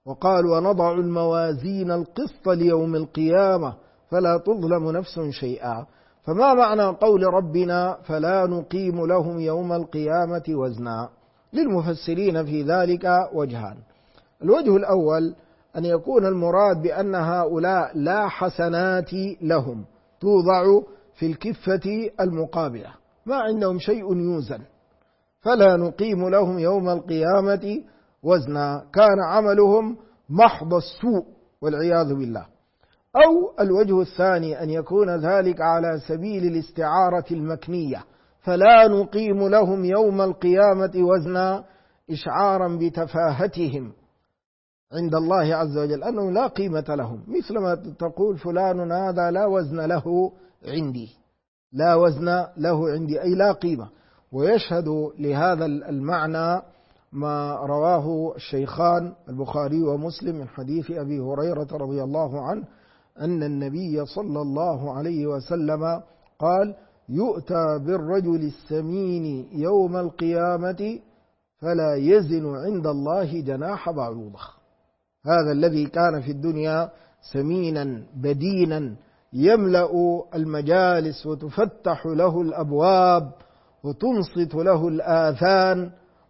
وقال ونضع الموازين القسط ليوم القيامة فلا تظلم نفس شيئا. فما معنى قول ربنا فلا نقيم لهم يوم القيامة وزنا؟ للمفسرين في ذلك وجهان. الوجه الأول أن يكون المراد بأن هؤلاء لا حسنات لهم توضع في الكفة المقابلة، ما عندهم شيء يوزن، فلا نقيم لهم يوم القيامة وزنا، كان عملهم محض السوء والعياذ بالله. أو الوجه الثاني أن يكون ذلك على سبيل الاستعارة المكنية، فلا نقيم لهم يوم القيامة وزنا، إشعارا بتفاهتهم عند الله عز وجل، أنه لا قيمة لهم، مثل ما تقول فلان هذا لا وزن له عندي، لا وزن له عندي أي لا قيمة. ويشهد لهذا المعنى ما رواه الشيخان البخاري ومسلم من حديث أبي هريرة رضي الله عنه أن النبي صلى الله عليه وسلم قال يؤتى بالرجل السمين يوم القيامة فلا يزن عند الله جناح بعوضة. هذا الذي كان في الدنيا سمينا بدينا يملأ المجالس وتفتح له الأبواب وتنصت له الآذان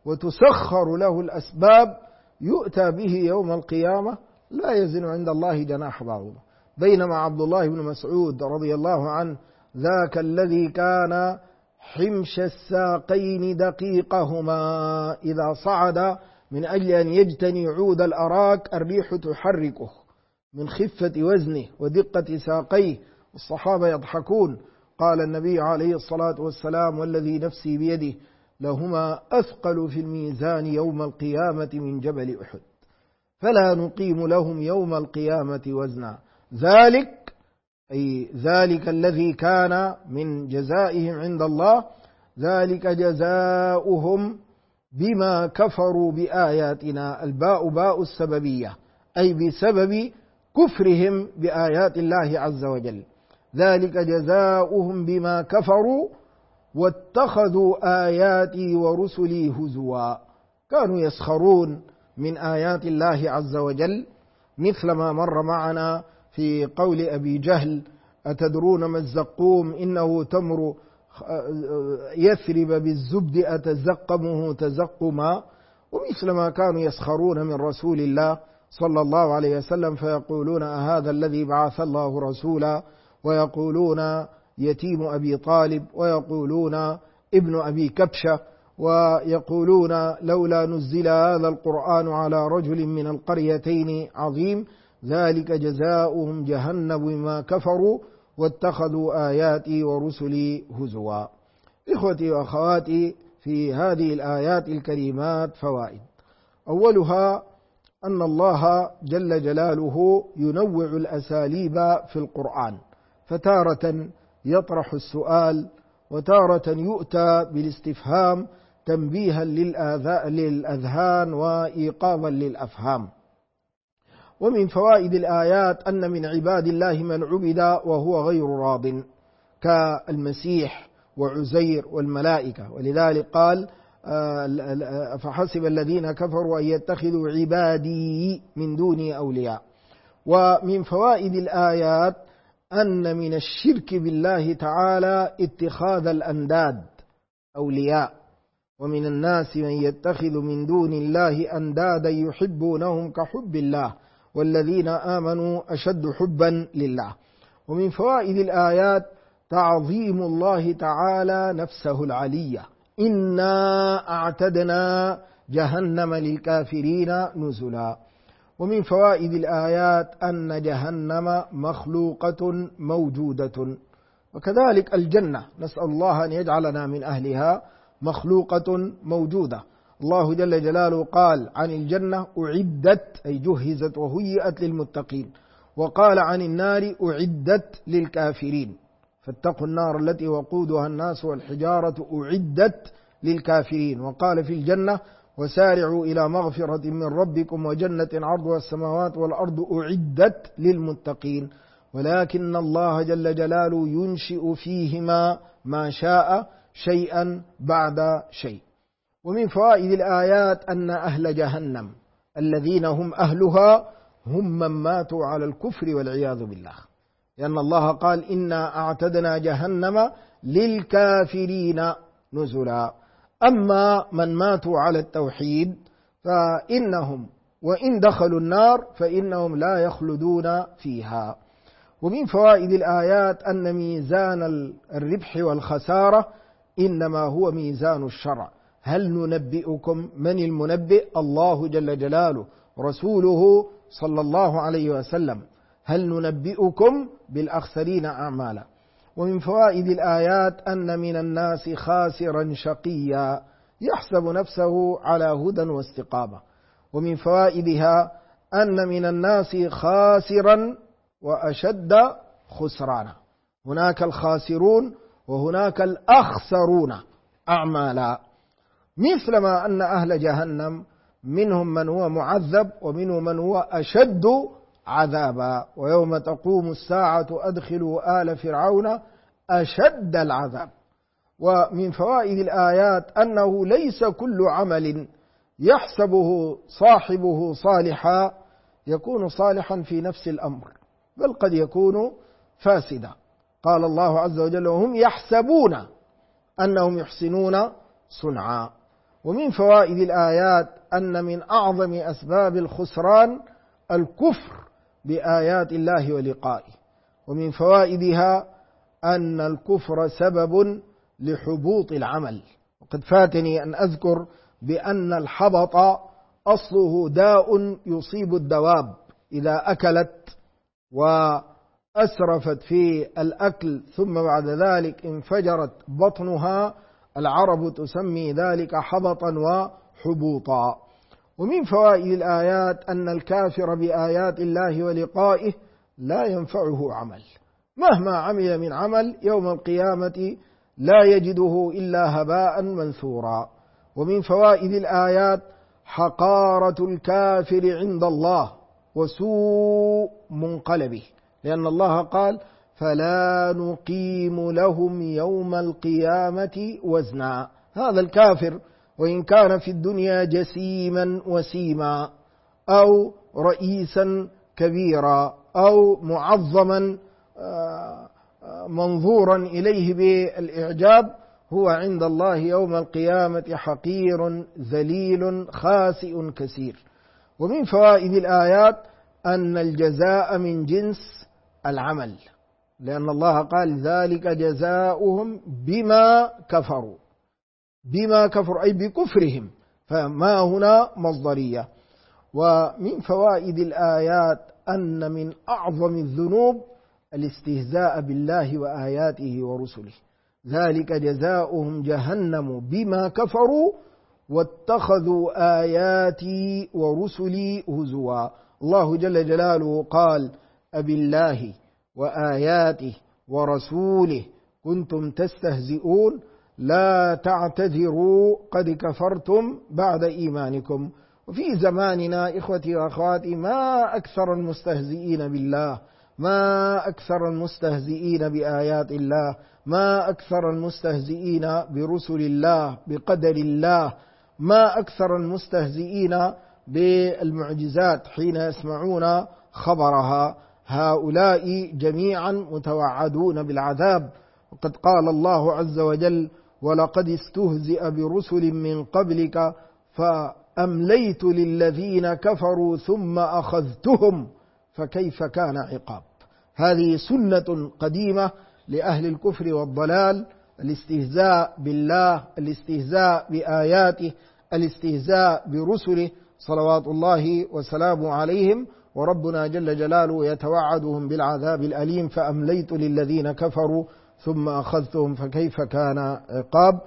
وتسخر له الأسباب، يؤتى به يوم القيامة لا يزن عند الله جناح بعوضة. بينما عبد الله بن مسعود رضي الله عنه ذاك الذي كان حمش الساقين دقيقهما، إذا صعد من أجل أن يجتني عود الأراك الريح تحركه من خفة وزنه ودقة ساقيه، الصحابة يضحكون. قال النبي عليه الصلاة والسلام والذي نفسي بيده لهما أثقل في الميزان يوم القيامة من جبل أحد، فلا نقيم لهم يوم القيامة وزنا. ذلك أي ذلك الذي كان من جزائهم عند الله، ذلك جزاؤهم بما كفروا بآياتنا. الباء باء السببية، أي بسبب كفرهم بآيات الله عز وجل. ذلك جزاؤهم بما كفروا واتخذوا آياتي ورسلي هزوا، كانوا يسخرون من آيات الله عز وجل، مثل ما مر معنا في قول أبي جهل أتدرون ما الزقوم إنه تمر يثرب بالزبد أتزقمه تزقما، ومثل ما كانوا يسخرون من رسول الله صلى الله عليه وسلم فيقولون أهذا الذي بعث الله رسولا، ويقولون يتيم أبي طالب، ويقولون ابن أبي كبشة، ويقولون لولا نزل هذا القرآن على رجل من القريتين عظيم، ذلك جزاؤهم جهنم بما كفروا واتخذوا آياتي ورسلي هزوا. إخوتي وأخواتي، في هذه الآيات الكريمات فوائد. أولها أن الله جل جلاله ينوع الأساليب في القرآن، فتارة يطرح السؤال، وتارة يؤتى بالاستفهام تنبيها للأذهان وإيقاظا للأفهام. ومن فوائد الآيات أن من عباد الله من عبد وهو غير راض، كالمسيح وعزير والملائكة، ولذلك قال فحسب الذين كفروا أن يتخذوا عبادي من دوني أولياء. ومن فوائد الآيات أن من الشرك بالله تعالى اتخاذ الأنداد أولياء، ومن الناس من يتخذ من دون الله أندادا يحبونهم كحب الله والذين آمنوا أشد حبا لله. ومن فوائد الآيات تعظيم الله تعالى نفسه العلية، إنا أعتدنا جهنم للكافرين نزلا. ومن فوائد الآيات أن جهنم مخلوقة موجودة، وكذلك الجنة نسأل الله أن يجعلنا من أهلها مخلوقة موجودة. الله جل جلاله قال عن الجنة أعدت أي جهزت وهيئت للمتقين، وقال عن النار أعدت للكافرين، فاتقوا النار التي وقودها الناس والحجارة أعدت للكافرين. وقال في الجنة وسارعوا إلى مغفرة من ربكم وجنة عرضها السماوات والأرض أعدت للمتقين. ولكن الله جل جلاله ينشئ فيهما ما شاء شيئا بعد شيء. ومن فوائد الآيات أن أهل جهنم الذين هم أهلها هم من ماتوا على الكفر والعياذ بالله، لأن الله قال إنا أعتدنا جهنم للكافرين نزلا. أما من ماتوا على التوحيد فإنهم وإن دخلوا النار فإنهم لا يخلدون فيها. ومن فوائد الآيات أن ميزان الربح والخسارة إنما هو ميزان الشرع. هل ننبئكم؟ من المنبئ؟ الله جل جلاله، رسوله صلى الله عليه وسلم. هل ننبئكم بالأخسرين أعمالا. ومن فوائد الآيات أن من الناس خاسرا شقيا يحسب نفسه على هدى واستقامة. ومن فوائدها أن من الناس خاسرا وأشد خسرانا، هناك الخاسرون وهناك الأخسرون أعمالا، مثلما أن أهل جهنم منهم من هو معذب ومنهم من هو أشد عذابا. ويوم تقوم الساعة أدخلوا آل فرعون أشد العذاب. ومن فوائد الآيات أنه ليس كل عمل يحسبه صاحبه صالحا يكون صالحا في نفس الأمر، بل قد يكون فاسدا. قال الله عز وجل وهم يحسبون أنهم يحسنون صنعا. ومن فوائد الآيات أن من أعظم أسباب الخسران الكفر بآيات الله ولقائه. ومن فوائدها أن الكفر سبب لحبوط العمل. وقد فاتني أن أذكر بأن الحبط أصله داء يصيب الدواب إذا أكلت وأسرفت في الأكل ثم بعد ذلك انفجرت بطنها، العرب تسمي ذلك حبطا وحبوطا. ومن فوائد الآيات أن الكافر بآيات الله ولقائه لا ينفعه عمل، مهما عمل من عمل يوم القيامة لا يجده إلا هباء منثورا. ومن فوائد الآيات حقارة الكافر عند الله وسوء منقلبه، لأن الله قال فلا نقيم لهم يوم القيامة وزنا. هذا الكافر وإن كان في الدنيا جسيما وسيما أو رئيسا كبيرا أو معظما منظورا إليه بالإعجاب، هو عند الله يوم القيامة حقير ذليل خاسئ كثير. ومن فوائد الآيات أن الجزاء من جنس العمل، لأن الله قال ذلك جزاؤهم بما كفروا، بما كفروا أي بكفرهم، فما هنا مصدرية. ومن فوائد الآيات أن من أعظم الذنوب الاستهزاء بالله وآياته ورسله، ذلك جزاؤهم جهنم بما كفروا واتخذوا آياتي ورسلي هزوا. الله جل جلاله قال أبالله وآياته ورسوله كنتم تستهزئون لا تعتذروا قد كفرتم بعد إيمانكم. وفي زماننا إخوتي وأخواتي ما أكثر المستهزئين بالله، ما أكثر المستهزئين بآيات الله، ما أكثر المستهزئين برسل الله بقدر الله، ما أكثر المستهزئين بالمعجزات حين يسمعون خبرها. هؤلاء جميعا متوعدون بالعذاب. وقد قال الله عز وجل ولقد استهزئ برسل من قبلك فأمليت للذين كفروا ثم أخذتهم فكيف كان عقاب. هذه سنة قديمة لأهل الكفر والضلال، الاستهزاء بالله، الاستهزاء بآياته، الاستهزاء برسله صلوات الله وسلامه عليهم. وربنا جل جلاله يتوعدهم بالعذاب الأليم فأمليت للذين كفروا ثم أخذتهم فكيف كان عقاب.